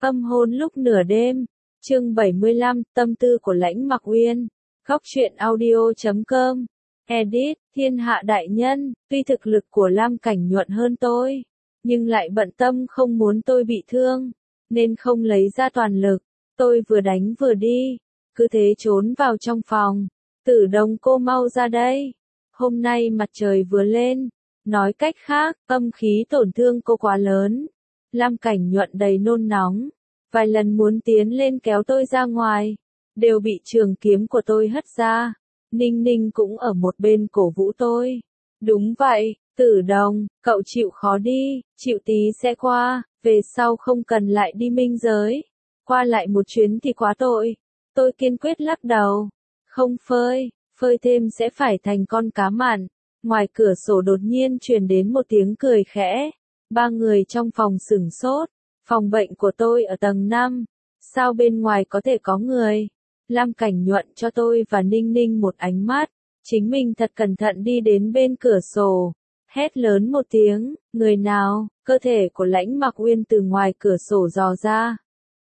Âm hôn lúc nửa đêm, chương 75, tâm tư của Lãnh Mặc Uyên. Góc truyện audio.com. Edit, thiên hạ đại nhân, tuy thực lực của Lam Cảnh Nhuận hơn tôi, nhưng lại bận tâm không muốn tôi bị thương, nên không lấy ra toàn lực. Tôi vừa đánh vừa đi, cứ thế trốn vào trong phòng. Tử Đồng, cô mau ra đây. Hôm nay mặt trời vừa lên, nói cách khác, âm khí tổn thương cô quá lớn. Lam Cảnh Nhuận đầy nôn nóng, vài lần muốn tiến lên kéo tôi ra ngoài, đều bị trường kiếm của tôi hất ra. Ninh Ninh cũng ở một bên cổ vũ tôi. Đúng vậy, Tử Đồng, cậu chịu khó đi, chịu tí sẽ qua, về sau không cần lại đi minh giới. Qua lại một chuyến thì quá tội. Tôi kiên quyết lắc đầu. Không phơi thêm sẽ phải thành con cá mặn. Ngoài cửa sổ đột nhiên truyền đến một tiếng cười khẽ. Ba người trong phòng sửng sốt. Phòng bệnh của tôi ở tầng 5. Sao bên ngoài có thể có người? Lam Cảnh Nhuận cho tôi và Ninh Ninh một ánh mắt. Chính mình thật cẩn thận đi đến bên cửa sổ. Hét lớn một tiếng, người nào? Cơ thể của Lãnh Mặc Uyên từ ngoài cửa sổ dò ra.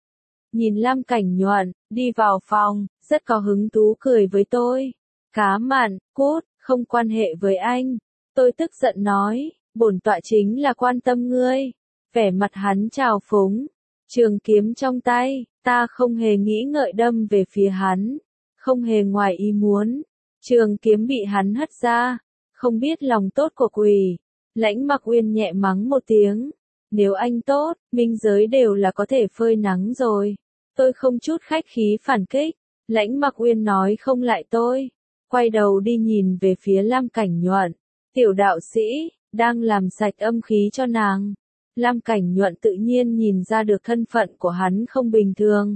Nhìn Lam Cảnh Nhuận, đi vào phòng, rất có hứng thú cười với tôi. Cá mặn, cút, không quan hệ với anh. Tôi tức giận nói, bổn tọa chính là quan tâm ngươi. Vẻ mặt hắn trào phúng, trường kiếm trong tay, ta không hề nghĩ ngợi đâm về phía hắn, không hề ngoài ý muốn. Trường kiếm bị hắn hất ra, không biết lòng tốt của quỷ. Lãnh Mặc Uyên nhẹ mắng một tiếng, nếu anh tốt, minh giới đều là có thể phơi nắng rồi. Tôi không chút khách khí phản kích, Lãnh Mặc Uyên nói không lại tôi, quay đầu đi nhìn về phía Lam Cảnh Nhuận. Tiểu đạo sĩ, đang làm sạch âm khí cho nàng. Lam Cảnh Nhuận tự nhiên nhìn ra được thân phận của hắn không bình thường.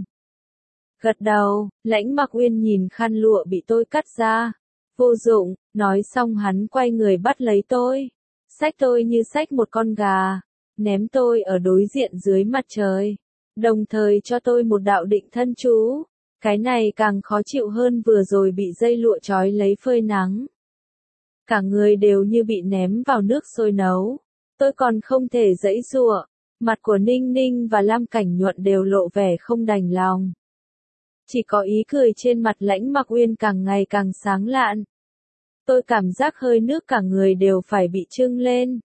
Gật đầu, Lãnh Mặc Uyên nhìn khăn lụa bị tôi cắt ra. Vô dụng, nói xong hắn quay người bắt lấy tôi. Xách tôi như xách một con gà, ném tôi ở đối diện dưới mặt trời. Đồng thời cho tôi một đạo định thân chú. Cái này càng khó chịu hơn vừa rồi bị dây lụa trói lấy phơi nắng. Cả người đều như bị ném vào nước sôi nấu. Tôi còn không thể giãy giụa. Mặt của Ninh Ninh và Lam Cảnh Nhuận đều lộ vẻ không đành lòng. Chỉ có ý cười trên mặt Lãnh Mặc Uyên càng ngày càng sáng lạn. Tôi cảm giác hơi nước cả người đều phải bị trưng lên.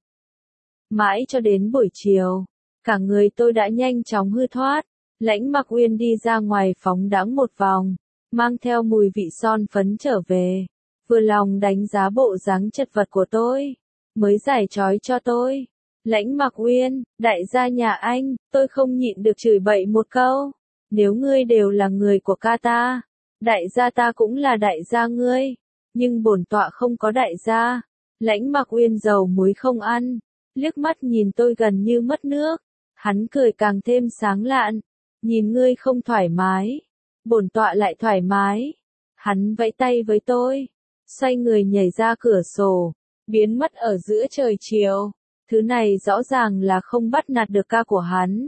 Mãi cho đến buổi chiều, cả người tôi đã nhanh chóng hư thoát. Lãnh Mặc Uyên đi ra ngoài phóng đãng một vòng, mang theo mùi vị son phấn trở về. Vừa lòng đánh giá bộ dáng chật vật của tôi, mới giải trói cho tôi. Lãnh Mặc Uyên, đại gia nhà anh, tôi không nhịn được chửi bậy một câu. Nếu ngươi đều là người của ca ta, đại gia ta cũng là đại gia ngươi. Nhưng bổn tọa không có đại gia. Lãnh Mặc Uyên dầu muối không ăn, liếc mắt nhìn tôi gần như mất nước. Hắn cười càng thêm sáng lạn. Nhìn ngươi không thoải mái, bổn tọa lại thoải mái. Hắn vẫy tay với tôi, xoay người nhảy ra cửa sổ, biến mất ở giữa trời chiều. Thứ này rõ ràng là không bắt nạt được ca của hắn.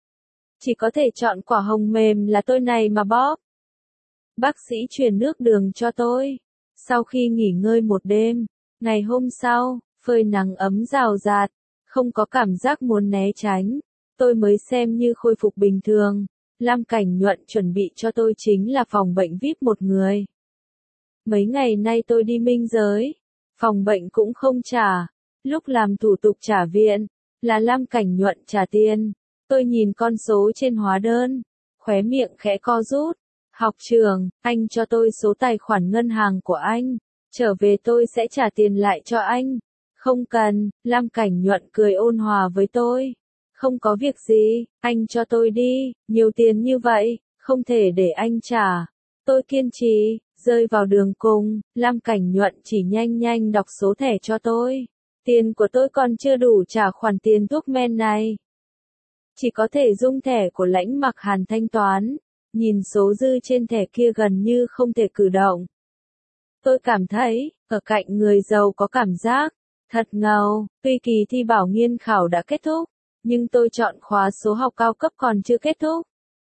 Chỉ có thể chọn quả hồng mềm là tôi này mà bóp. Bác sĩ truyền nước đường cho tôi. Sau khi nghỉ ngơi một đêm, ngày hôm sau, phơi nắng ấm rào rạt, không có cảm giác muốn né tránh. Tôi mới xem như khôi phục bình thường. Lam Cảnh Nhuận chuẩn bị cho tôi chính là phòng bệnh VIP một người. Mấy ngày nay tôi đi minh giới, phòng bệnh cũng không trả. Lúc làm thủ tục trả viện, là Lam Cảnh Nhuận trả tiền. Tôi nhìn con số trên hóa đơn, khóe miệng khẽ co rút. Học trường, anh cho tôi số tài khoản ngân hàng của anh. Trở về tôi sẽ trả tiền lại cho anh. Không cần, Lam Cảnh Nhuận cười ôn hòa với tôi. Không có việc gì, anh cho tôi đi, nhiều tiền như vậy, không thể để anh trả. Tôi kiên trì, rơi vào đường cùng, Lam Cảnh Nhuận chỉ nhanh đọc số thẻ cho tôi. Tiền của tôi còn chưa đủ trả khoản tiền thuốc men này. Chỉ có thể dùng thẻ của Lãnh Mặc Hàn thanh toán. Nhìn số dư trên thẻ kia gần như không thể cử động. Tôi cảm thấy, ở cạnh người giàu có cảm giác thật ngầu. Tuy kỳ thi bảo nghiên khảo đã kết thúc, nhưng tôi chọn khóa số học cao cấp còn chưa kết thúc.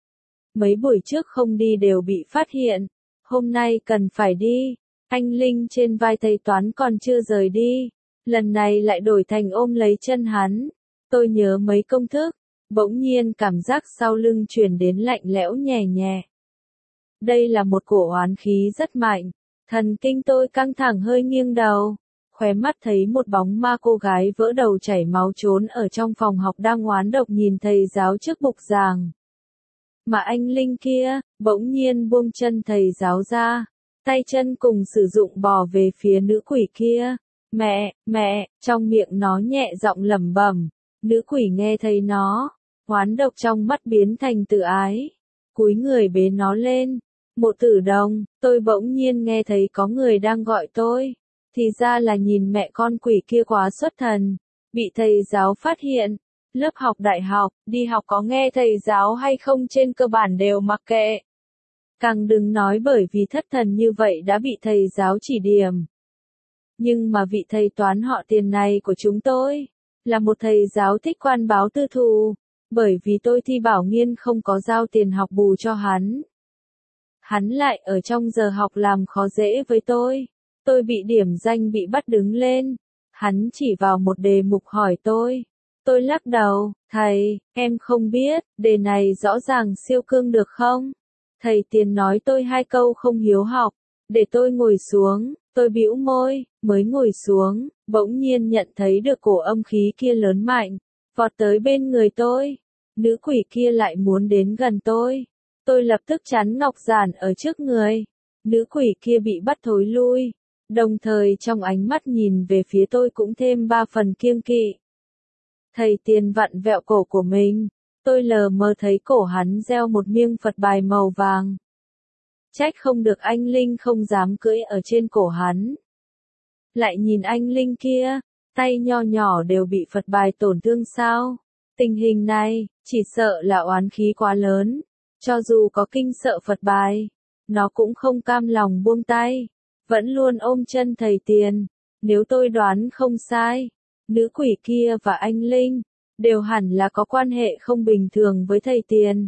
Mấy buổi trước không đi đều bị phát hiện. Hôm nay cần phải đi. Anh Linh trên vai thầy toán còn chưa rời đi. Lần này lại đổi thành ôm lấy chân hắn. Tôi nhớ mấy công thức, bỗng nhiên cảm giác sau lưng truyền đến lạnh lẽo nhẹ nhẹ. Đây là một cổ oán khí rất mạnh, thần kinh tôi căng thẳng hơi nghiêng đầu, khóe mắt thấy một bóng ma cô gái vỡ đầu chảy máu trốn ở trong phòng học đang oán độc nhìn thầy giáo trước bục giảng. Mà anh Linh kia, bỗng nhiên buông chân thầy giáo ra, tay chân cùng sử dụng bò về phía nữ quỷ kia. Mẹ, trong miệng nó nhẹ giọng lẩm bẩm. Nữ quỷ nghe thấy nó, oán độc trong mắt biến thành tự ái, cúi người bế nó lên. Mộ Tử Đồng, tôi bỗng nhiên nghe thấy có người đang gọi tôi, thì ra là nhìn mẹ con quỷ kia quá xuất thần, bị thầy giáo phát hiện. Lớp học đại học, đi học có nghe thầy giáo hay không trên cơ bản đều mặc kệ. Càng đừng nói bởi vì thất thần như vậy đã bị thầy giáo chỉ điểm. Nhưng mà vị thầy toán họ Tiền này của chúng tôi, là một thầy giáo thích quan báo tư thù, bởi vì tôi thi bảo nghiên không có giao tiền học bù cho hắn. Hắn lại ở trong giờ học làm khó dễ với tôi bị điểm danh bị bắt đứng lên, hắn chỉ vào một đề mục hỏi tôi lắc đầu, thầy, em không biết, đề này rõ ràng siêu cương được không? Thầy Tiền nói tôi 2 câu không hiếu học, để tôi ngồi xuống, tôi bĩu môi, mới ngồi xuống, bỗng nhiên nhận thấy được cổ âm khí kia lớn mạnh, vọt tới bên người tôi, nữ quỷ kia lại muốn đến gần tôi lập tức chắn ngọc giản ở trước người, nữ quỷ kia bị bắt thối lui, đồng thời trong ánh mắt nhìn về phía tôi cũng thêm 3 phần kiêng kỵ. Thầy Tiền vặn vẹo cổ của mình, tôi lờ mờ thấy cổ hắn đeo một miếng Phật bài màu vàng. Trách không được anh Linh không dám cưỡi ở trên cổ hắn. Lại nhìn anh Linh kia, tay nho nhỏ đều bị Phật bài tổn thương sao? Tình hình này, chỉ sợ là oán khí quá lớn. Cho dù có kinh sợ Phật bài, nó cũng không cam lòng buông tay, vẫn luôn ôm chân thầy Tiền. Nếu tôi đoán không sai, nữ quỷ kia và anh Linh đều hẳn là có quan hệ không bình thường với thầy Tiền.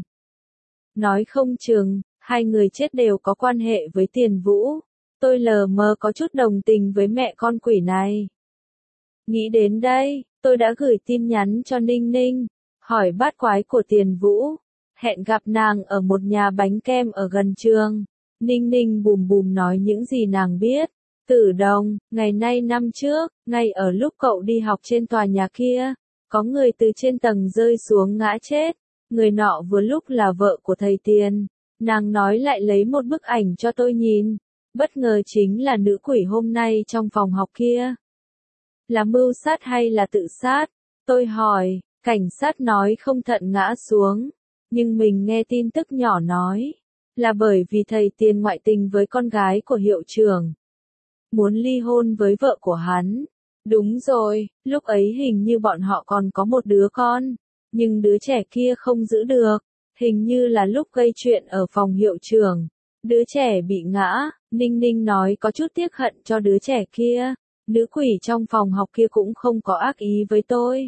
Nói không chừng, 2 người chết đều có quan hệ với Tiền Vũ. Tôi lờ mờ có chút đồng tình với mẹ con quỷ này. Nghĩ đến đây, tôi đã gửi tin nhắn cho Ninh Ninh, hỏi bát quái của Tiền Vũ, hẹn gặp nàng ở một nhà bánh kem ở gần trường. Ninh Ninh bùm bùm nói những gì nàng biết. Tử Đồng, ngày nay năm trước, ngay ở lúc cậu đi học trên tòa nhà kia, có người từ trên tầng rơi xuống ngã chết. Người nọ vừa lúc là vợ của thầy Tiền. Nàng nói lại lấy một bức ảnh cho tôi nhìn. Bất ngờ chính là nữ quỷ hôm nay trong phòng học kia. Là mưu sát hay là tự sát? Tôi hỏi, cảnh sát nói không thận ngã xuống. Nhưng mình nghe tin tức nhỏ nói, là bởi vì thầy Tiền ngoại tình với con gái của hiệu trưởng. Muốn ly hôn với vợ của hắn. Đúng rồi, lúc ấy hình như bọn họ còn có một đứa con. Nhưng đứa trẻ kia không giữ được. Hình như là lúc gây chuyện ở phòng hiệu trưởng. Đứa trẻ bị ngã, Ninh Ninh nói có chút tiếc hận cho đứa trẻ kia. Nữ quỷ trong phòng học kia cũng không có ác ý với tôi.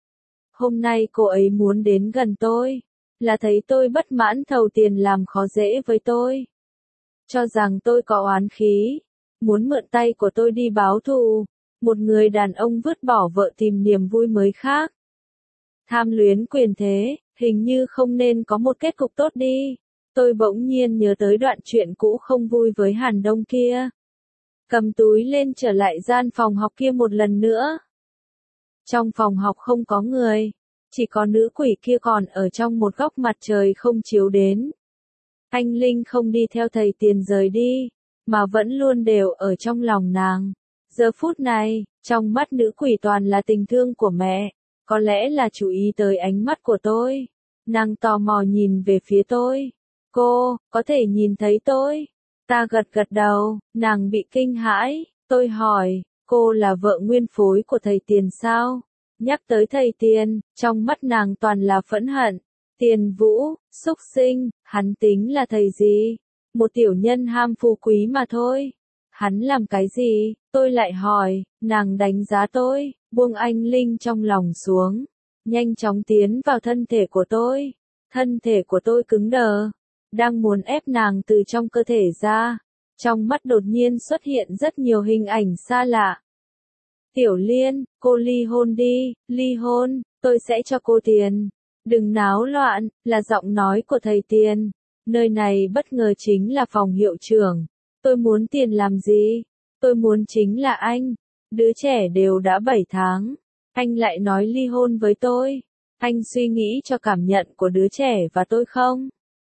Hôm nay cô ấy muốn đến gần tôi, là thấy tôi bất mãn thầu Tiền làm khó dễ với tôi. Cho rằng tôi có oán khí, muốn mượn tay của tôi đi báo thù. Một người đàn ông vứt bỏ vợ tìm niềm vui mới khác. Tham luyến quyền thế, hình như không nên có một kết cục tốt đi. Tôi bỗng nhiên nhớ tới đoạn chuyện cũ không vui với Hàn Đông kia. Cầm túi lên trở lại gian phòng học kia một lần nữa. Trong phòng học không có người, chỉ có nữ quỷ kia còn ở trong một góc mặt trời không chiếu đến. Anh Linh không đi theo thầy Tiền rời đi, mà vẫn luôn đều ở trong lòng nàng. Giờ phút này, trong mắt nữ quỷ toàn là tình thương của mẹ, có lẽ là chú ý tới ánh mắt của tôi. Nàng tò mò nhìn về phía tôi. Cô, có thể nhìn thấy tôi? Ta gật gật đầu, nàng bị kinh hãi. Tôi hỏi, cô là vợ nguyên phối của thầy Tiền sao? Nhắc tới thầy Tiền, trong mắt nàng toàn là phẫn hận. Tiền Vũ, xúc sinh, hắn tính là thầy gì? Một tiểu nhân ham phú quý mà thôi. Hắn làm cái gì? Tôi lại hỏi, nàng đánh giá tôi, buông anh Linh trong lòng xuống. Nhanh chóng tiến vào thân thể của tôi. Thân thể của tôi cứng đờ. Đang muốn ép nàng từ trong cơ thể ra. Trong mắt đột nhiên xuất hiện rất nhiều hình ảnh xa lạ. Tiểu Liên, cô ly hôn đi, ly hôn, tôi sẽ cho cô tiền. Đừng náo loạn, là giọng nói của thầy Tiền. Nơi này bất ngờ chính là phòng hiệu trưởng. Tôi muốn tiền làm gì? Tôi muốn chính là anh. Đứa trẻ đều đã 7 tháng. Anh lại nói ly hôn với tôi. Anh suy nghĩ cho cảm nhận của đứa trẻ và tôi không?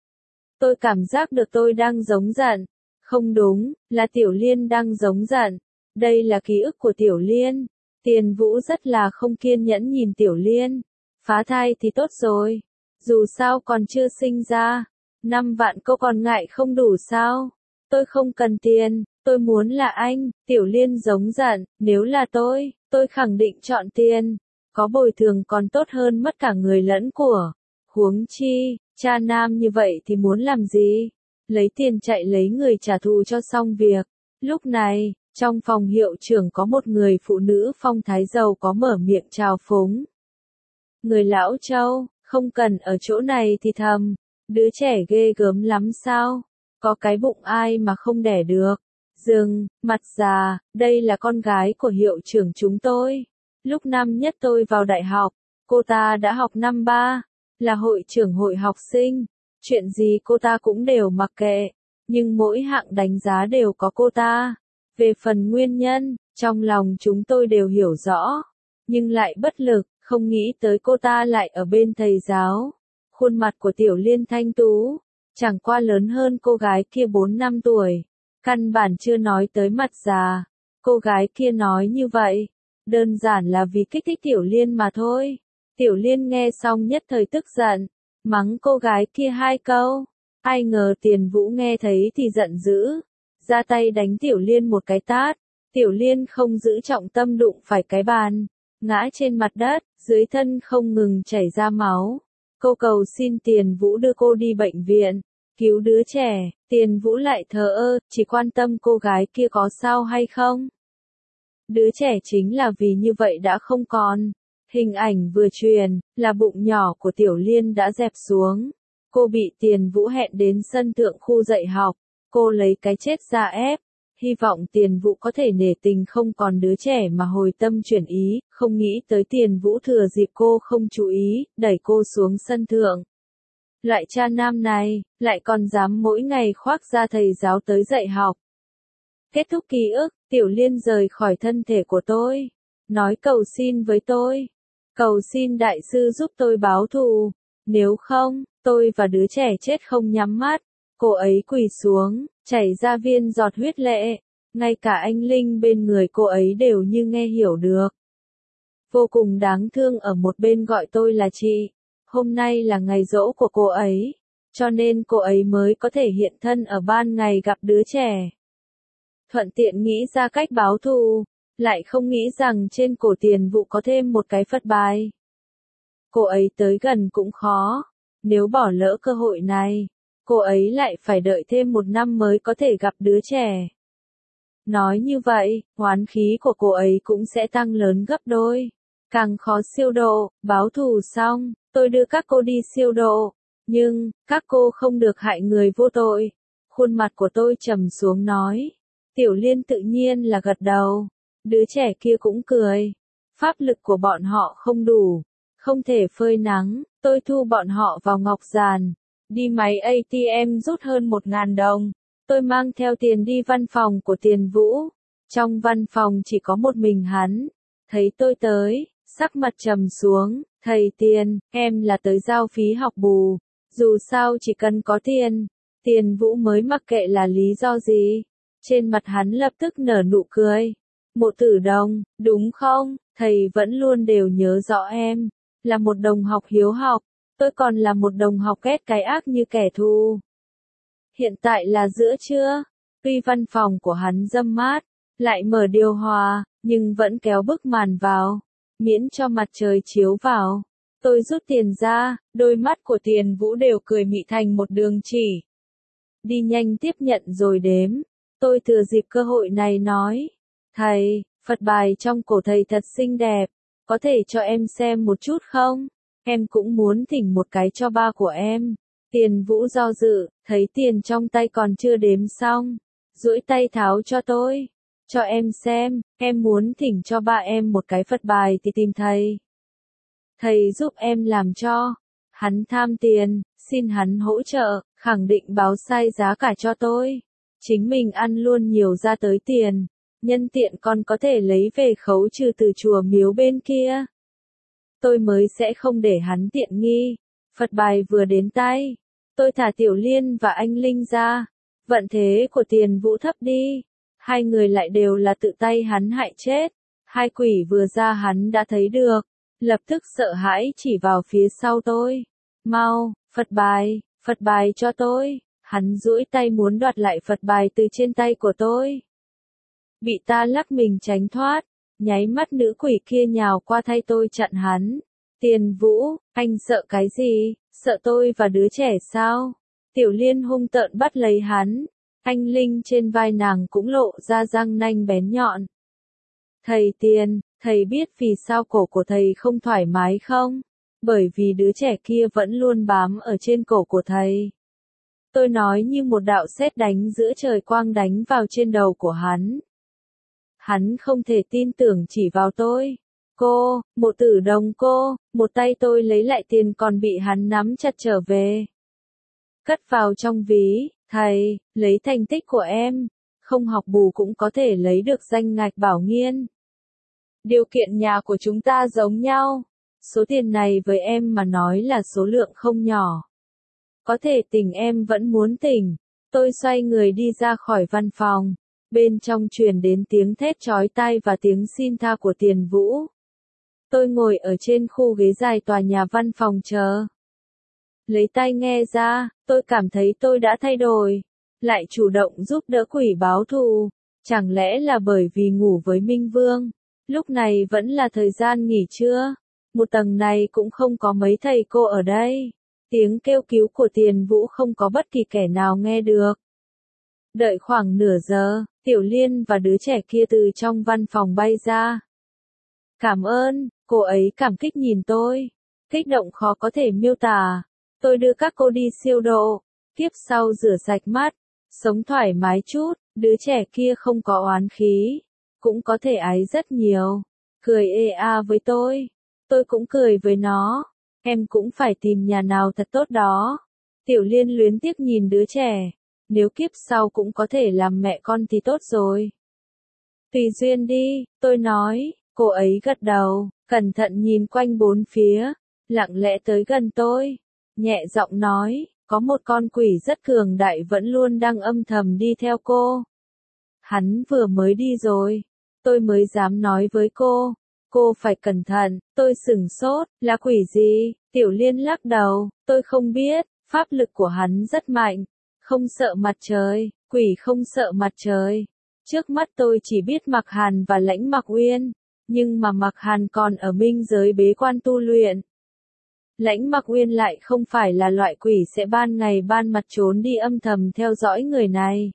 Tôi cảm giác được tôi đang giống giận. Không đúng, là Tiểu Liên đang giống giận. Đây là ký ức của Tiểu Liên. Tiền Vũ rất là không kiên nhẫn nhìn Tiểu Liên. Phá thai thì tốt rồi. Dù sao còn chưa sinh ra. 5 vạn cô còn ngại không đủ sao? Tôi không cần tiền, tôi muốn là anh. Tiểu Liên giống giận, nếu là tôi khẳng định chọn tiền. Có bồi thường còn tốt hơn mất cả người lẫn của. Huống chi, cha nam như vậy thì muốn làm gì? Lấy tiền chạy lấy người trả thù cho xong việc. Lúc này, trong phòng hiệu trưởng có một người phụ nữ phong thái giàu có mở miệng chào phúng. Người lão Châu, không cần ở chỗ này thì thầm. Đứa trẻ ghê gớm lắm sao? Có cái bụng ai mà không đẻ được. Dừng, mặt già, đây là con gái của hiệu trưởng chúng tôi. Lúc năm nhất tôi vào đại học, cô ta đã học năm 3, là hội trưởng hội học sinh. Chuyện gì cô ta cũng đều mặc kệ, nhưng mỗi hạng đánh giá đều có cô ta. Về phần nguyên nhân, trong lòng chúng tôi đều hiểu rõ, nhưng lại bất lực, không nghĩ tới cô ta lại ở bên thầy giáo. Khuôn mặt của Tiểu Liên thanh tú, chẳng qua lớn hơn cô gái kia 4 năm tuổi. Căn bản chưa nói tới mặt già. Cô gái kia nói như vậy, đơn giản là vì kích thích Tiểu Liên mà thôi. Tiểu Liên nghe xong nhất thời tức giận, mắng cô gái kia 2 câu. Ai ngờ Tiền Vũ nghe thấy thì giận dữ, ra tay đánh Tiểu Liên một cái tát. Tiểu Liên không giữ trọng tâm đụng phải cái bàn, ngã trên mặt đất, dưới thân không ngừng chảy ra máu. Cô cầu xin Tiền Vũ đưa cô đi bệnh viện, cứu đứa trẻ. Tiền Vũ lại thờ ơ, chỉ quan tâm cô gái kia có sao hay không. Đứa trẻ chính là vì như vậy đã không còn. Hình ảnh vừa truyền, là bụng nhỏ của Tiểu Liên đã dẹp xuống. Cô bị Tiền Vũ hẹn đến sân thượng khu dạy học. Cô lấy cái chết ra ép. Hy vọng Tiền Vũ có thể nể tình không còn đứa trẻ mà hồi tâm chuyển ý. Không nghĩ tới Tiền Vũ thừa dịp cô không chú ý, đẩy cô xuống sân thượng. Loại cha nam này, lại còn dám mỗi ngày khoác ra thầy giáo tới dạy học. Kết thúc ký ức, Tiểu Liên rời khỏi thân thể của tôi. Nói cầu xin với tôi. Cầu xin đại sư giúp tôi báo thù. Nếu không, tôi và đứa trẻ chết không nhắm mắt. Cô ấy quỳ xuống, chảy ra viên giọt huyết lệ. Ngay cả anh Linh bên người cô ấy đều như nghe hiểu được. Vô cùng đáng thương ở một bên gọi tôi là chị. Hôm nay là ngày giỗ của cô ấy, cho nên cô ấy mới có thể hiện thân ở ban ngày gặp đứa trẻ. Thuận tiện nghĩ ra cách báo thù, lại không nghĩ rằng trên cổ Tiền Vũ có thêm một cái Phật bài. Cô ấy tới gần cũng khó, nếu bỏ lỡ cơ hội này, cô ấy lại phải đợi thêm 1 năm mới có thể gặp đứa trẻ. Nói như vậy, oán khí của cô ấy cũng sẽ tăng lớn gấp đôi. Càng khó siêu độ, báo thù xong, tôi đưa các cô đi siêu độ. Nhưng, các cô không được hại người vô tội. Khuôn mặt của tôi trầm xuống nói. Tiểu Liên tự nhiên là gật đầu. Đứa trẻ kia cũng cười. Pháp lực của bọn họ không đủ. Không thể phơi nắng, tôi thu bọn họ vào ngọc giàn. Đi máy ATM rút hơn 1.000 đồng. Tôi mang theo tiền đi văn phòng của Tiền Vũ. Trong văn phòng chỉ có một mình hắn. Thấy tôi tới, sắc mặt trầm xuống. Thầy Tiền, em là tới giao phí học bù. Dù sao chỉ cần có tiền. Tiền Vũ mới mặc kệ là lý do gì. Trên mặt hắn lập tức nở nụ cười. Mộ Tử Đồng, đúng không? Thầy vẫn luôn đều nhớ rõ em. Là một đồng học hiếu học. Tôi còn là một đồng học ghét cái ác như kẻ thù. Hiện tại là giữa trưa. Tuy văn phòng của hắn râm mát, lại mở điều hòa, nhưng vẫn kéo bức màn vào, miễn cho mặt trời chiếu vào. Tôi rút tiền ra, đôi mắt của Tiền Vũ đều cười mị thành một đường chỉ. Đi nhanh tiếp nhận rồi đếm. Tôi thừa dịp cơ hội này nói. Thầy, Phật bài trong cổ thầy thật xinh đẹp. Có thể cho em xem một chút không? Em cũng muốn thỉnh một cái cho ba của em. Tiền Vũ do dự, thấy tiền trong tay còn chưa đếm xong. Duỗi tay tháo cho tôi. Cho em xem, em muốn thỉnh cho ba em một cái Phật bài thì tìm thầy. Thầy giúp em làm cho. Hắn tham tiền, xin hắn hỗ trợ, khẳng định báo sai giá cả cho tôi. Chính mình ăn luôn nhiều ra tới tiền, nhân tiện còn có thể lấy về khấu trừ từ chùa miếu bên kia. Tôi mới sẽ không để hắn tiện nghi. Phật bài vừa đến tay, tôi thả Tiểu Liên và anh Linh ra. Vận thế của Tiền Vũ thấp đi, hai người lại đều là tự tay hắn hại chết. Hai quỷ vừa ra hắn đã thấy được, lập tức sợ hãi chỉ vào phía sau tôi. Mau, Phật bài cho tôi. Hắn duỗi tay muốn đoạt lại Phật bài từ trên tay của tôi. Bị ta lắc mình tránh thoát, nháy mắt nữ quỷ kia nhào qua thay tôi chặn hắn. Tiền Vũ, anh sợ cái gì? Sợ tôi và đứa trẻ sao? Tiểu Liên hung tợn bắt lấy hắn. Anh Linh trên vai nàng cũng lộ ra răng nanh bén nhọn. Thầy Tiền, thầy biết vì sao cổ của thầy không thoải mái không? Bởi vì đứa trẻ kia vẫn luôn bám ở trên cổ của thầy. Tôi nói như một đạo sét đánh giữa trời quang đánh vào trên đầu của hắn. Hắn không thể tin tưởng chỉ vào tôi. Cô, Mộ Tử Đồng cô, một tay tôi lấy lại tiền còn bị hắn nắm chặt trở về. Cất vào trong ví, thầy, lấy thành tích của em, không học bù cũng có thể lấy được danh ngạch bảo nghiên. Điều kiện nhà của chúng ta giống nhau, số tiền này với em mà nói là số lượng không nhỏ. Có thể tỉnh em vẫn muốn tỉnh. Tôi xoay người đi ra khỏi văn phòng. Bên trong truyền đến tiếng thét chói tai và tiếng xin tha của Tiền Vũ. Tôi ngồi ở trên khu ghế dài tòa nhà văn phòng chờ. Lấy tai nghe ra, tôi cảm thấy tôi đã thay đổi. Lại chủ động giúp đỡ quỷ báo thù. Chẳng lẽ là bởi vì ngủ với Minh Vương? Lúc này vẫn là thời gian nghỉ trưa. Một tầng này cũng không có mấy thầy cô ở đây. Tiếng kêu cứu của Tiền Vũ không có bất kỳ kẻ nào nghe được. Đợi khoảng nửa giờ, Tiểu Liên và đứa trẻ kia từ trong văn phòng bay ra. Cảm ơn, cô ấy cảm kích nhìn tôi. Kích động khó có thể miêu tả. Tôi đưa các cô đi siêu độ. Tiếp sau rửa sạch mắt. Sống thoải mái chút, đứa trẻ kia không có oán khí. Cũng có thể ái rất nhiều. Cười ê a với tôi. Tôi cũng cười với nó. Em cũng phải tìm nhà nào thật tốt đó. Tiểu Liên luyến tiếc nhìn đứa trẻ. Nếu kiếp sau cũng có thể làm mẹ con thì tốt rồi. Tùy duyên đi, tôi nói. Cô ấy gật đầu, cẩn thận nhìn quanh bốn phía. Lặng lẽ tới gần tôi. Nhẹ giọng nói, có một con quỷ rất cường đại vẫn luôn đang âm thầm đi theo cô. Hắn vừa mới đi rồi. Tôi mới dám nói với cô. Cô phải cẩn thận, tôi sửng sốt, là quỷ gì? Tiểu Liên lắc đầu, tôi không biết, pháp lực của hắn rất mạnh, không sợ mặt trời, quỷ không sợ mặt trời. Trước mắt tôi chỉ biết Mạc Hàn và Lãnh Mạc Uyên, nhưng mà Mạc Hàn còn ở minh giới bế quan tu luyện. Lãnh Mạc Uyên lại không phải là loại quỷ sẽ ban ngày ban mặt trốn đi âm thầm theo dõi người này.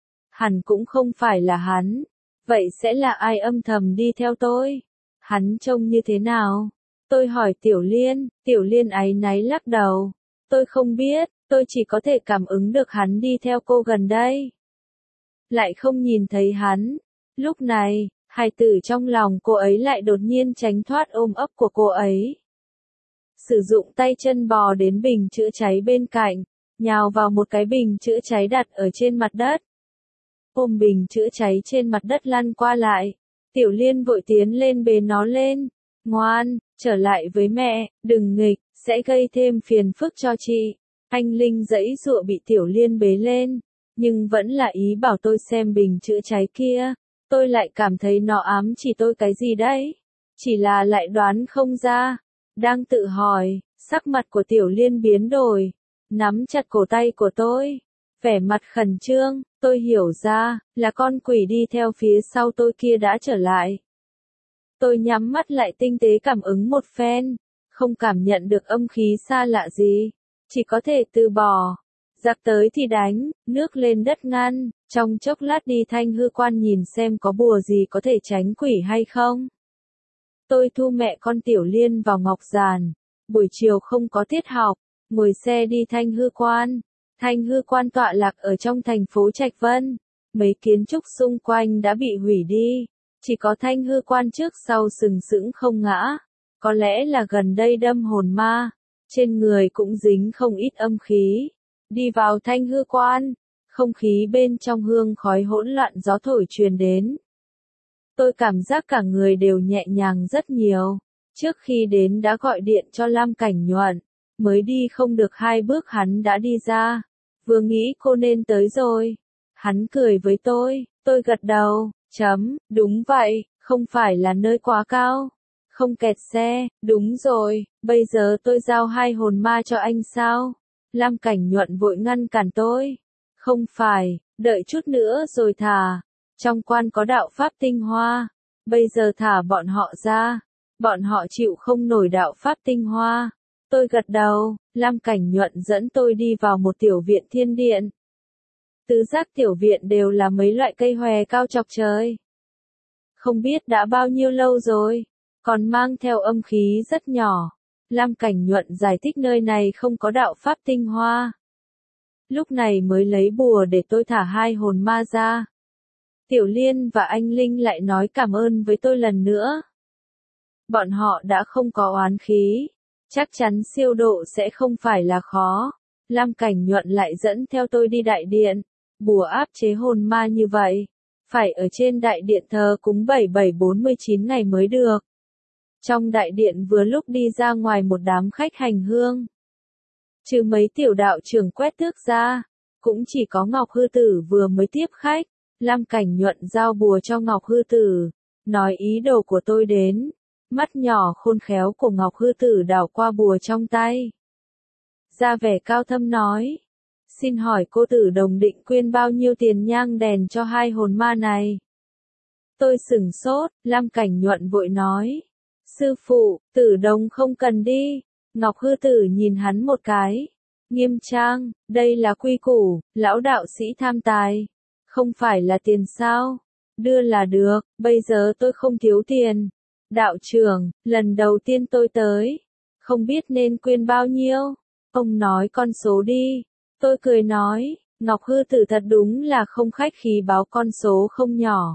Hẳn cũng không phải là hắn, vậy sẽ là ai âm thầm đi theo tôi? Hắn trông như thế nào? Tôi hỏi Tiểu Liên áy náy lắc đầu. Tôi không biết, tôi chỉ có thể cảm ứng được hắn đi theo cô gần đây. Lại không nhìn thấy hắn. Lúc này, hài tử trong lòng cô ấy lại đột nhiên tránh thoát ôm ấp của cô ấy. Sử dụng tay chân bò đến bình chữa cháy bên cạnh, nhào vào một cái bình chữa cháy đặt ở trên mặt đất. Ôm bình chữa cháy trên mặt đất lăn qua lại. Tiểu Liên vội tiến lên bế nó lên. Ngoan, trở lại với mẹ, đừng nghịch, sẽ gây thêm phiền phức cho chị. Anh Linh giãy giụa bị Tiểu Liên bế lên, nhưng vẫn là ý bảo tôi xem bình chữa cháy kia. Tôi lại cảm thấy nó ám chỉ tôi cái gì đấy. Chỉ là lại đoán không ra. Đang tự hỏi, sắc mặt của Tiểu Liên biến đổi. Nắm chặt cổ tay của tôi. Vẻ mặt khẩn trương, tôi hiểu ra, là con quỷ đi theo phía sau tôi kia đã trở lại. Tôi nhắm mắt lại tinh tế cảm ứng một phen, không cảm nhận được âm khí xa lạ gì, chỉ có thể từ bỏ. Giặc tới thì đánh, nước lên đất ngăn, trong chốc lát đi Thanh Hư Quan nhìn xem có bùa gì có thể tránh quỷ hay không. Tôi thu mẹ con Tiểu Liên vào ngọc giàn, buổi chiều không có tiết học, ngồi xe đi Thanh Hư Quan. Thanh Hư Quan tọa lạc ở trong thành phố Trạch Vân, mấy kiến trúc xung quanh đã bị hủy đi, chỉ có Thanh Hư Quan trước sau sừng sững không ngã, có lẽ là gần đây đâm hồn ma, trên người cũng dính không ít âm khí. Đi vào Thanh Hư Quan, không khí bên trong hương khói hỗn loạn gió thổi truyền đến. Tôi cảm giác cả người đều nhẹ nhàng rất nhiều. Trước khi đến đã gọi điện cho Lam Cảnh Nhuận, mới đi không được 2 bước hắn đã đi ra. Vừa nghĩ cô nên tới rồi. Hắn cười với tôi gật đầu, đúng vậy, không phải là nơi quá cao. Không kẹt xe, đúng rồi, bây giờ tôi giao 2 hồn ma cho anh sao? Lam Cảnh Nhuận vội ngăn cản tôi. Không phải, đợi chút nữa rồi thả. Trong quan có đạo pháp tinh hoa. Bây giờ thả bọn họ ra. Bọn họ chịu không nổi đạo pháp tinh hoa. Tôi gật đầu, Lam Cảnh Nhuận dẫn tôi đi vào một tiểu viện thiên điện. Tứ giác tiểu viện đều là mấy loại cây hòe cao chọc trời. Không biết đã bao nhiêu lâu rồi, còn mang theo âm khí rất nhỏ. Lam Cảnh Nhuận giải thích nơi này không có đạo pháp tinh hoa. Lúc này mới lấy bùa để tôi thả 2 hồn ma ra. Tiểu Liên và anh Linh lại nói cảm ơn với tôi lần nữa. Bọn họ đã không có oán khí. Chắc chắn siêu độ sẽ không phải là khó. Lam Cảnh Nhuận lại dẫn theo tôi đi đại điện. Bùa áp chế hồn ma như vậy. Phải ở trên đại điện thờ cúng 7749 ngày mới được. Trong đại điện vừa lúc đi ra ngoài một đám khách hành hương. Trừ mấy tiểu đạo trưởng quét tước ra. Cũng chỉ có Ngọc Hư Tử vừa mới tiếp khách. Lam Cảnh Nhuận giao bùa cho Ngọc Hư Tử. Nói ý đồ của tôi đến. Mắt nhỏ khôn khéo của Ngọc Hư Tử đảo qua bùa trong tay. Ra vẻ cao thâm nói. Xin hỏi cô Tử Đồng định quyên bao nhiêu tiền nhang đèn cho 2 hồn ma này? Tôi sửng sốt, Lam Cảnh Nhuận vội nói. Sư phụ, Tử Đồng không cần đi. Ngọc Hư Tử nhìn hắn một cái. Nghiêm trang, đây là quy củ, lão đạo sĩ tham tài. Không phải là tiền sao? Đưa là được, bây giờ tôi không thiếu tiền. Đạo trưởng, lần đầu tiên tôi tới. Không biết nên quyên bao nhiêu? Ông nói con số đi. Tôi cười nói, Ngọc Hư Tử thật đúng là không khách khí báo con số không nhỏ.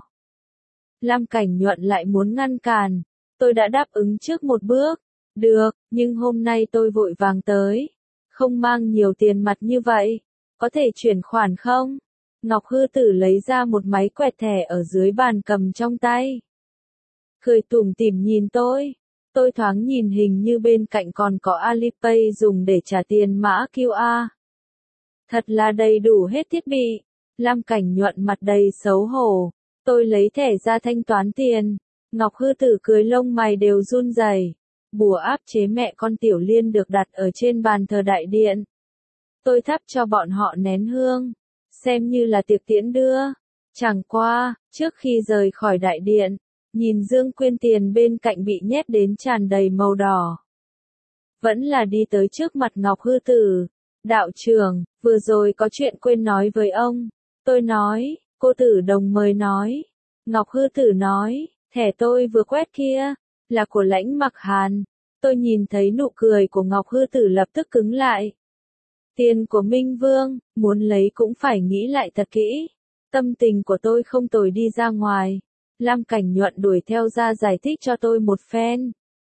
Lam Cảnh Nhuận lại muốn ngăn cản. Tôi đã đáp ứng trước một bước. Được, nhưng hôm nay tôi vội vàng tới. Không mang nhiều tiền mặt như vậy. Có thể chuyển khoản không? Ngọc Hư Tử lấy ra một máy quẹt thẻ ở dưới bàn cầm trong tay. Cười tủm tỉm nhìn tôi. Tôi thoáng nhìn hình như bên cạnh còn có Alipay dùng để trả tiền mã QR. Thật là đầy đủ hết thiết bị. Lam Cảnh Nhuận mặt đầy xấu hổ. Tôi lấy thẻ ra thanh toán tiền. Ngọc Hư Tử cười lông mày đều run rẩy. Bùa áp chế mẹ con Tiểu Liên được đặt ở trên bàn thờ đại điện. Tôi thắp cho bọn họ nén hương. Xem như là tiệc tiễn đưa. Chẳng qua, trước khi rời khỏi đại điện, nhìn dương quyên tiền bên cạnh bị nhét đến tràn đầy màu đỏ. Vẫn là đi tới trước mặt Ngọc Hư Tử. Đạo trưởng, vừa rồi có chuyện quên nói với ông. Tôi nói, cô Tử Đồng mời nói. Ngọc Hư Tử nói, thẻ tôi vừa quét kia, là của Lãnh Mặc Hàn. Tôi nhìn thấy nụ cười của Ngọc Hư Tử lập tức cứng lại. Tiền của Minh Vương, muốn lấy cũng phải nghĩ lại thật kỹ. Tâm tình của tôi không tồi đi ra ngoài. Lam Cảnh Nhuận đuổi theo ra giải thích cho tôi một phen.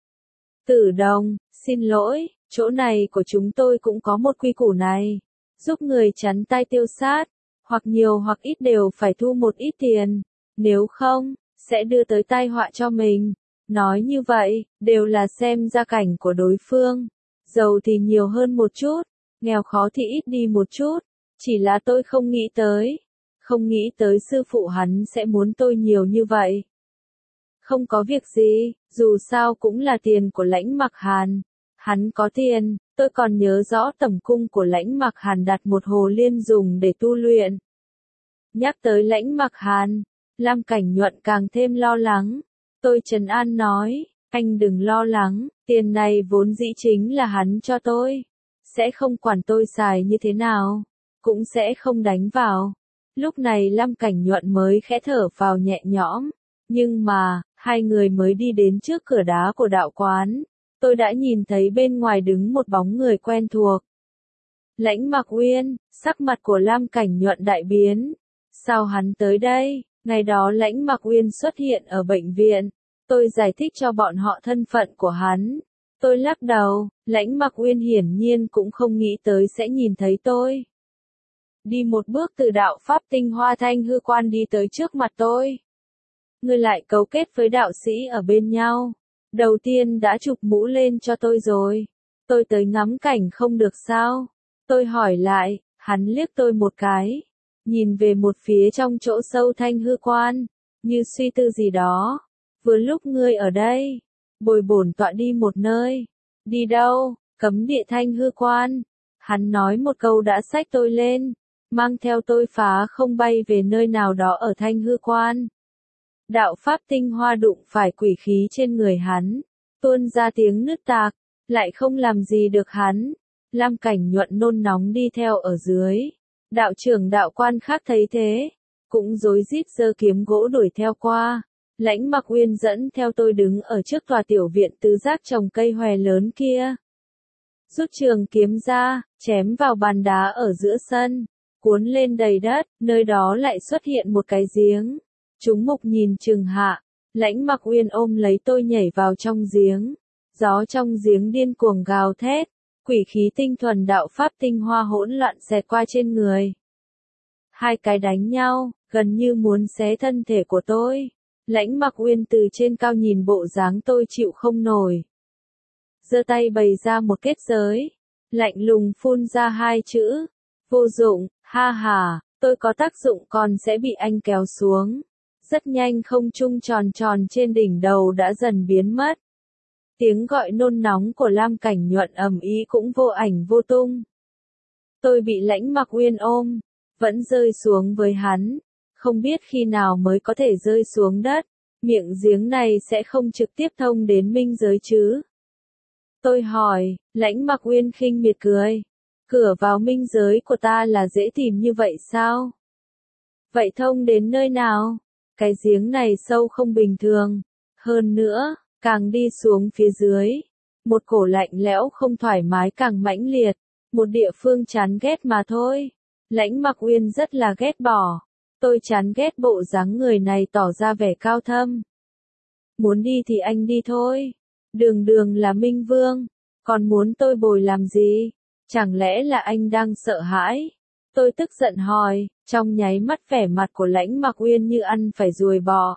Tử Đồng, xin lỗi, chỗ này của chúng tôi cũng có một quy củ này. Giúp người chắn tai tiêu sát, hoặc nhiều hoặc ít đều phải thu một ít tiền. Nếu không, sẽ đưa tới tai họa cho mình. Nói như vậy, đều là xem gia cảnh của đối phương. Giàu thì nhiều hơn một chút, nghèo khó thì ít đi một chút. Chỉ là tôi không nghĩ tới. Không nghĩ tới sư phụ hắn sẽ muốn tôi nhiều như vậy. Không có việc gì, dù sao cũng là tiền của Lãnh Mặc Hàn. Hắn có tiền, tôi còn nhớ rõ tẩm cung của Lãnh Mặc Hàn đặt một hồ liên dùng để tu luyện. Nhắc tới Lãnh Mặc Hàn, Lam Cảnh Nhuận càng thêm lo lắng. Tôi trấn an nói, anh đừng lo lắng, tiền này vốn dĩ chính là hắn cho tôi. Sẽ không quản tôi xài như thế nào, cũng sẽ không đánh vào. Lúc này Lam Cảnh Nhuận mới khẽ thở phào nhẹ nhõm. Nhưng mà, hai người mới đi đến trước cửa đá của đạo quán. Tôi đã nhìn thấy bên ngoài đứng một bóng người quen thuộc. Lãnh Mặc Uyên, sắc mặt của Lam Cảnh Nhuận đại biến. Sao hắn tới đây? Ngày đó Lãnh Mặc Uyên xuất hiện ở bệnh viện. Tôi giải thích cho bọn họ thân phận của hắn. Tôi lắc đầu, Lãnh Mặc Uyên hiển nhiên cũng không nghĩ tới sẽ nhìn thấy tôi. Đi một bước từ đạo Pháp Tinh Hoa Thanh Hư Quan đi tới trước mặt tôi. Ngươi lại cấu kết với đạo sĩ ở bên nhau. Đầu tiên đã chụp mũ lên cho tôi rồi. Tôi tới ngắm cảnh không được sao? Tôi hỏi lại, hắn liếc tôi một cái. Nhìn về một phía trong chỗ sâu Thanh Hư Quan, như suy tư gì đó. Vừa lúc ngươi ở đây, bồi bổn tọa đi một nơi. Đi đâu? Cấm địa Thanh Hư Quan. Hắn nói một câu đã xách tôi lên, mang theo tôi phá không bay về nơi nào đó ở Thanh Hư Quan. Đạo Pháp Tinh Hoa đụng phải quỷ khí trên người hắn, tuôn ra tiếng nứt tạc, lại không làm gì được hắn. Lam Cảnh Nhuận nôn nóng đi theo ở dưới. Đạo trưởng đạo quan khác thấy thế, cũng rối rít giơ kiếm gỗ đuổi theo qua. Lãnh Mặc Uyên dẫn theo tôi đứng ở trước tòa tiểu viện tứ giác trồng cây hòe lớn kia. Rút trường kiếm ra, chém vào bàn đá ở giữa sân, cuốn lên đầy đất, nơi đó lại xuất hiện một cái giếng. Chúng mục nhìn chừng hạ, Lãnh Mặc Uyên ôm lấy tôi nhảy vào trong giếng. Gió trong giếng điên cuồng gào thét, quỷ khí tinh thuần đạo Pháp Tinh Hoa hỗn loạn xẹt qua trên người. Hai cái đánh nhau, gần như muốn xé thân thể của tôi. Lãnh Mặc Uyên từ trên cao nhìn bộ dáng tôi chịu không nổi. Giơ tay bày ra một kết giới, lạnh lùng phun ra hai chữ, vô dụng, ha ha, tôi có tác dụng còn sẽ bị anh kéo xuống. Rất nhanh không trung tròn tròn trên đỉnh đầu đã dần biến mất. Tiếng gọi nôn nóng của Lam Cảnh Nhuận ầm ĩ cũng vô ảnh vô tung. Tôi bị Lãnh Mặc Uyên ôm, vẫn rơi xuống với hắn, không biết khi nào mới có thể rơi xuống đất, miệng giếng này sẽ không trực tiếp thông đến minh giới chứ. Tôi hỏi, Lãnh Mặc Uyên khinh miệt cười, cửa vào minh giới của ta là dễ tìm như vậy sao? Vậy thông đến nơi nào? Cái giếng này sâu không bình thường, hơn nữa, càng đi xuống phía dưới, một cổ lạnh lẽo không thoải mái càng mãnh liệt, một địa phương chán ghét mà thôi. Lãnh Mặc Uyên rất là ghét bỏ, tôi chán ghét bộ dáng người này tỏ ra vẻ cao thâm. Muốn đi thì anh đi thôi, đường đường là Minh Vương, còn muốn tôi bồi làm gì? Chẳng lẽ là anh đang sợ hãi? Tôi tức giận hỏi, trong nháy mắt vẻ mặt của Lãnh Mặc Uyên như ăn phải ruồi bò.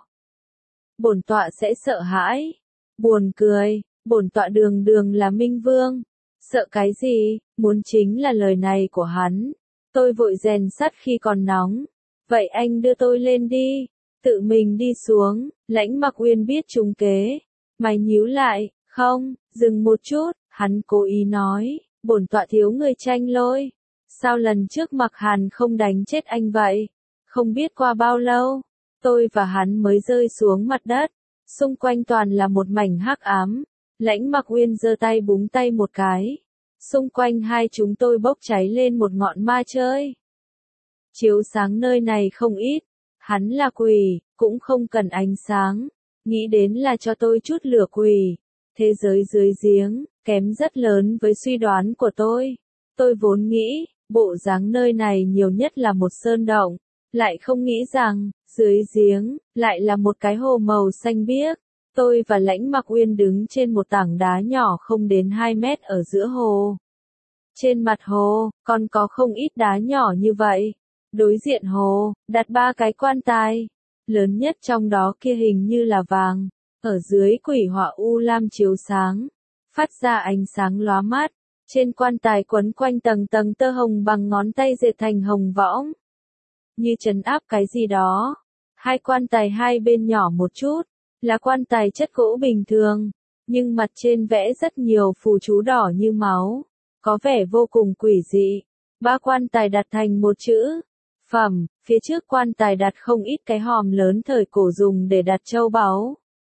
Bổn tọa sẽ sợ hãi. Buồn cười, bổn tọa đường đường là Minh Vương. Sợ cái gì? Muốn chính là lời này của hắn. Tôi vội rèn sắt khi còn nóng. Vậy anh đưa tôi lên đi. Tự mình đi xuống. Lãnh Mặc Uyên biết trúng kế. Mày nhíu lại, không, dừng một chút. Hắn cố ý nói, bổn tọa thiếu người tranh lôi. Sao lần trước Mặc Hàn không đánh chết anh vậy? Không biết qua bao lâu, tôi và hắn mới rơi xuống mặt đất. Xung quanh toàn là một mảnh hắc ám. Lãnh Mặc Uyên giơ tay búng tay một cái. Xung quanh hai chúng tôi bốc cháy lên một ngọn ma chơi. Chiếu sáng nơi này không ít. Hắn là quỷ, cũng không cần ánh sáng. Nghĩ đến là cho tôi chút lửa quỷ. Thế giới dưới giếng, kém rất lớn với suy đoán của tôi. Tôi vốn nghĩ, bộ dáng nơi này nhiều nhất là một sơn động. Lại không nghĩ rằng, dưới giếng, lại là một cái hồ màu xanh biếc. Tôi và Lãnh Mặc Uyên đứng trên một tảng đá nhỏ không đến 2 mét ở giữa hồ. Trên mặt hồ, còn có không ít đá nhỏ như vậy. Đối diện hồ, đặt 3 cái quan tài. Lớn nhất trong đó kia hình như là vàng. Ở dưới quỷ họa u lam chiếu sáng. Phát ra ánh sáng lóa mắt. Trên quan tài quấn quanh tầng tầng tơ hồng bằng ngón tay dệt thành hồng võng. Như trấn áp cái gì đó. Hai quan tài hai bên nhỏ một chút. Là quan tài chất gỗ bình thường. Nhưng mặt trên vẽ rất nhiều phù chú đỏ như máu. Có vẻ vô cùng quỷ dị. 3 quan tài đặt thành một chữ. Phẩm, phía trước quan tài đặt không ít cái hòm lớn thời cổ dùng để đặt châu báu.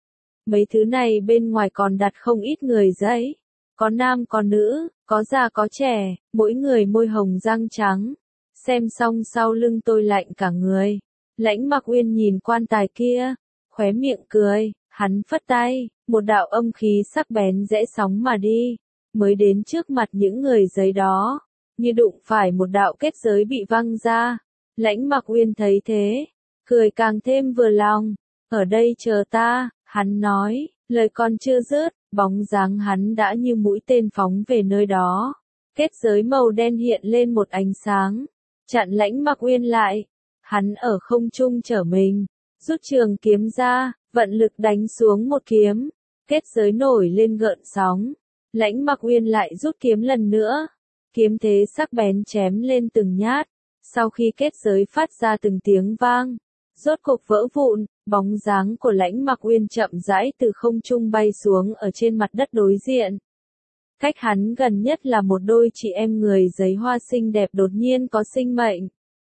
Mấy thứ này bên ngoài còn đặt không ít người giấy. Có nam có nữ, có già có trẻ, mỗi người môi hồng răng trắng. Xem xong sau lưng tôi lạnh cả người. Lãnh Mặc Uyên nhìn quan tài kia, khóe miệng cười, hắn phất tay, một đạo âm khí sắc bén rẽ sóng mà đi, mới đến trước mặt những người giấy đó, như đụng phải một đạo kết giới bị văng ra. Lãnh Mặc Uyên thấy thế, cười càng thêm vừa lòng, ở đây chờ ta, hắn nói, Lời còn chưa dứt, bóng dáng hắn đã như mũi tên phóng về nơi đó. Kết giới màu đen hiện lên một ánh sáng, chặn Lãnh Mặc Uyên lại. Hắn ở không trung trở mình, rút trường kiếm ra, vận lực đánh xuống một kiếm. Kết giới nổi lên gợn sóng. Lãnh Mặc Uyên lại rút kiếm lần nữa. Kiếm thế sắc bén chém lên từng nhát. Sau khi kết giới phát ra từng tiếng vang, rốt cục vỡ vụn, bóng dáng của Lãnh Mặc Uyên chậm rãi từ không trung bay xuống ở trên mặt đất đối diện. Cách hắn gần nhất là một đôi chị em người giấy hoa xinh đẹp đột nhiên có sinh mệnh,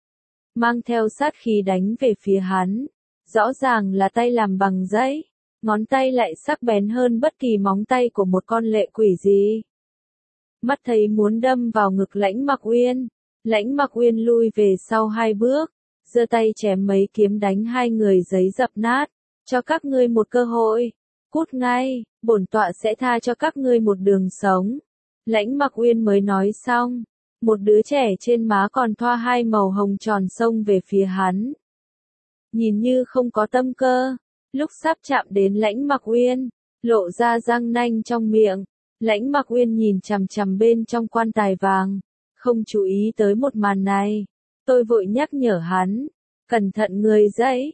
mang theo sát khí đánh về phía hắn. Rõ ràng là tay làm bằng giấy, ngón tay lại sắc bén hơn bất kỳ móng tay của một con lệ quỷ gì. Mắt thấy muốn đâm vào ngực Lãnh Mặc Uyên, Lãnh Mặc Uyên lui về sau 2 bước, giơ tay chém mấy kiếm đánh hai người giấy dập nát. Cho các ngươi một cơ hội, cút ngay, bổn tọa sẽ tha cho các ngươi một đường sống. Lãnh Mặc Uyên mới nói xong, một đứa trẻ trên má còn thoa 2 màu hồng tròn xông về phía hắn. Nhìn như không có tâm cơ, lúc sắp chạm đến Lãnh Mặc Uyên, lộ ra răng nanh trong miệng. Lãnh Mặc Uyên nhìn chằm chằm bên trong quan tài vàng, không chú ý tới một màn này. Tôi vội nhắc nhở hắn, cẩn thận người giấy.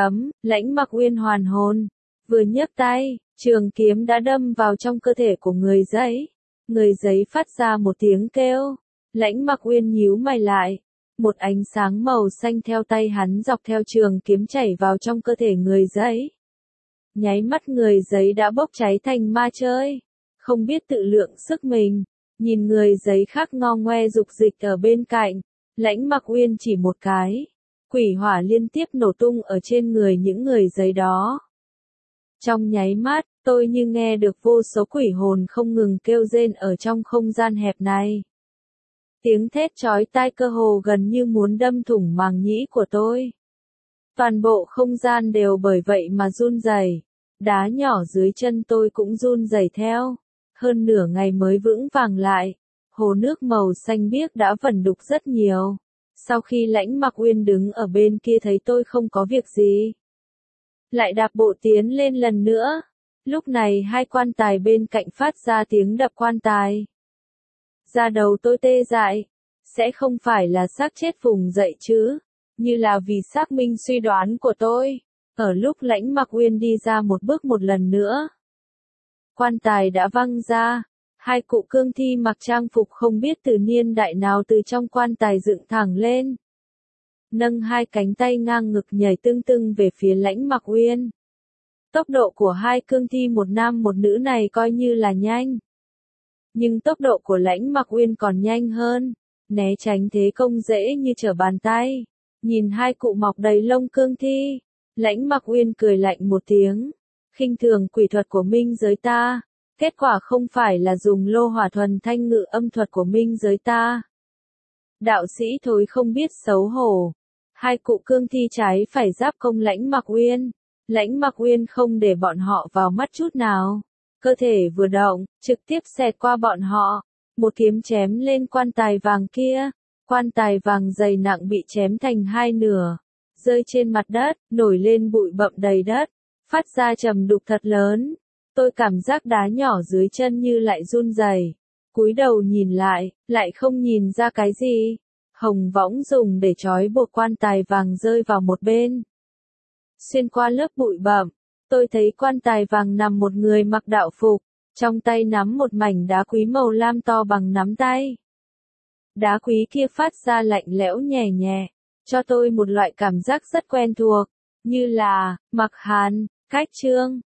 Lãnh Mặc Uyên hoàn hồn, vừa nhấc tay, trường kiếm đã đâm vào trong cơ thể của người giấy. Người giấy phát ra một tiếng kêu. Lãnh Mặc Uyên nhíu mày lại, một ánh sáng màu xanh theo tay hắn dọc theo trường kiếm chảy vào trong cơ thể người giấy. Nháy mắt người giấy đã bốc cháy thành ma chơi, không biết tự lượng sức mình. Nhìn người giấy khác ngo ngoe dục dịch ở bên cạnh, Lãnh Mặc Uyên chỉ một cái, quỷ hỏa liên tiếp nổ tung ở trên người những người giấy đó. Trong nháy mắt, tôi như nghe được vô số quỷ hồn không ngừng kêu rên ở trong không gian hẹp này. Tiếng thét chói tai cơ hồ gần như muốn đâm thủng màng nhĩ của tôi. Toàn bộ không gian đều bởi vậy mà run rẩy, đá nhỏ dưới chân tôi cũng run rẩy theo. Hơn nửa ngày mới vững vàng lại, hồ nước màu xanh biếc đã vẩn đục rất nhiều. Sau khi Lãnh Mặc Uyên đứng ở bên kia thấy tôi không có việc gì, lại đạp bộ tiến lên lần nữa. Lúc này 2 quan tài bên cạnh phát ra tiếng đập quan tài. Da đầu tôi tê dại, sẽ không phải là xác chết vùng dậy chứ, như là vì xác minh suy đoán của tôi. Ở lúc Lãnh Mặc Uyên đi ra một bước một lần nữa, quan tài đã văng ra, 2 cụ cương thi mặc trang phục không biết từ niên đại nào từ trong quan tài dựng thẳng lên, nâng 2 cánh tay ngang ngực nhảy tưng tưng về phía Lãnh Mặc Uyên. Tốc độ của 2 cương thi một nam một nữ này coi như là nhanh, nhưng tốc độ của Lãnh Mặc Uyên còn nhanh hơn, né tránh thế công dễ như trở bàn tay. Nhìn 2 cụ mọc đầy lông cương thi, Lãnh Mặc Uyên cười lạnh một tiếng, khinh thường quỷ thuật của minh giới ta, kết quả không phải là dùng lô hỏa thuần thanh ngự âm thuật của minh giới ta. Đạo sĩ thối không biết xấu hổ. 2 cụ cương thi trái phải giáp công Lãnh Mặc Uyên. Lãnh Mặc Uyên không để bọn họ vào mắt chút nào. Cơ thể vừa động, trực tiếp xẹt qua bọn họ. Một kiếm chém lên quan tài vàng kia. Quan tài vàng dày nặng bị chém thành 2 nửa. Rơi trên mặt đất, nổi lên bụi bặm đầy đất. Phát ra trầm đục thật lớn. Tôi cảm giác đá nhỏ dưới chân như lại run rẩy. Cúi đầu nhìn lại không nhìn ra cái gì. Hồng võng dùng để trói buộc quan tài vàng rơi vào một bên. Xuyên qua lớp bụi bặm, tôi thấy quan tài vàng nằm một người mặc đạo phục, trong tay nắm một mảnh đá quý màu lam to bằng nắm tay. Đá quý kia phát ra lạnh lẽo nhẹ nhẹ, cho tôi một loại cảm giác rất quen thuộc, như là Mặc Hàn, Cách Trương.